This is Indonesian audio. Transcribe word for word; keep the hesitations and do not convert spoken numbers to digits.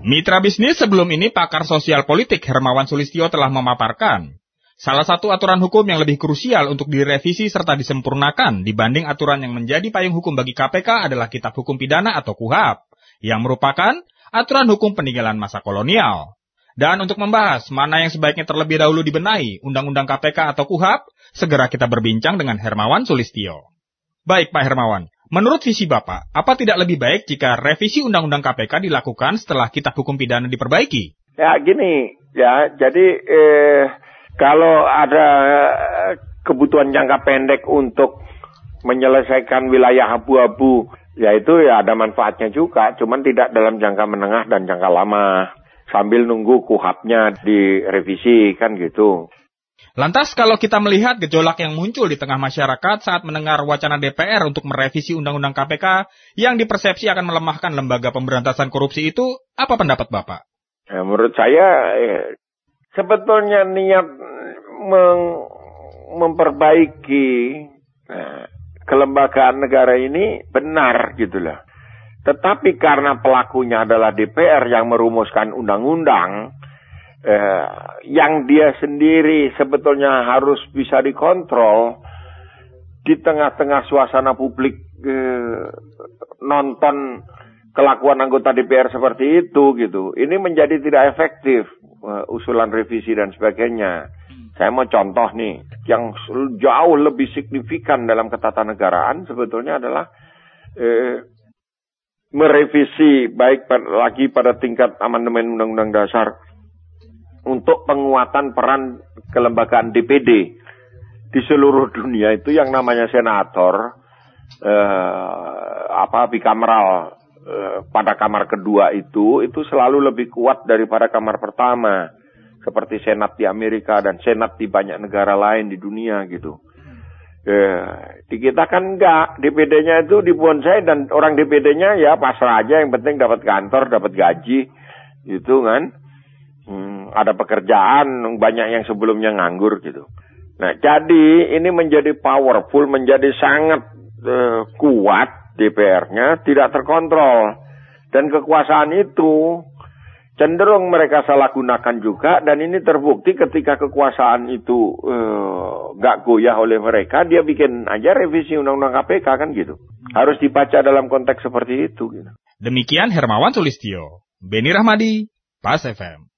Mitra bisnis sebelum ini pakar sosial politik Hermawan Sulistyo telah memaparkan salah satu aturan hukum yang lebih krusial untuk direvisi serta disempurnakan dibanding aturan yang menjadi payung hukum bagi K P K adalah Kitab Hukum Pidana atau K U H P, yang merupakan aturan hukum peninggalan masa kolonial. Dan untuk membahas mana yang sebaiknya terlebih dahulu dibenahi, Undang-Undang K P K atau K U H P, segera kita berbincang dengan Hermawan Sulistyo. Baik Pak Hermawan, menurut visi Bapak, apa tidak lebih baik jika revisi Undang-Undang K P K dilakukan setelah Kitab Hukum Pidana diperbaiki? Ya gini, ya jadi eh, kalau ada kebutuhan jangka pendek untuk menyelesaikan wilayah abu-abu, ya itu ya ada manfaatnya juga, cuman tidak dalam jangka menengah dan jangka lama, sambil nunggu K U H P-nya direvisi, kan gitu. Lantas kalau kita melihat gejolak yang muncul di tengah masyarakat saat mendengar wacana D P R untuk merevisi Undang-Undang K P K yang dipersepsi akan melemahkan lembaga pemberantasan korupsi itu, apa pendapat Bapak? Ya, menurut saya eh, sebetulnya niat meng- memperbaiki eh, kelembagaan negara ini benar gitu lah. Tetapi karena pelakunya adalah D P R yang merumuskan undang-undang, eh, yang dia sendiri sebetulnya harus bisa dikontrol, di tengah-tengah suasana publik eh, nonton kelakuan anggota D P R seperti itu gitu, ini menjadi tidak efektif eh, usulan revisi dan sebagainya. Saya mau contoh nih, yang jauh lebih signifikan dalam ketatanegaraan sebetulnya adalah eh, merevisi baik lagi pada tingkat amandemen Undang-Undang Dasar untuk penguatan peran kelembagaan D P D di seluruh dunia. Itu yang namanya senator, eh, apa bikameral eh, pada kamar kedua itu itu selalu lebih kuat daripada kamar pertama, seperti senat di Amerika dan senat di banyak negara lain di dunia gitu. Eh, di kita kan enggak, D P D-nya itu dibonsai dan orang D P D-nya ya pasrah aja, yang penting dapat kantor, dapat gaji, gitu kan. Hmm, ada pekerjaan, banyak yang sebelumnya nganggur gitu. Nah, jadi ini menjadi powerful, menjadi sangat eh, kuat D P R-nya, tidak terkontrol. Dan kekuasaan itu cenderung mereka salah gunakan juga, dan ini terbukti ketika kekuasaan itu nggak uh, goyah oleh mereka, dia bikin aja revisi Undang-Undang K P K kan gitu. Harus dibaca dalam konteks seperti itu. Gitu. Demikian Hermawan Sulistyo, Beni Rahmadi, Pas F M.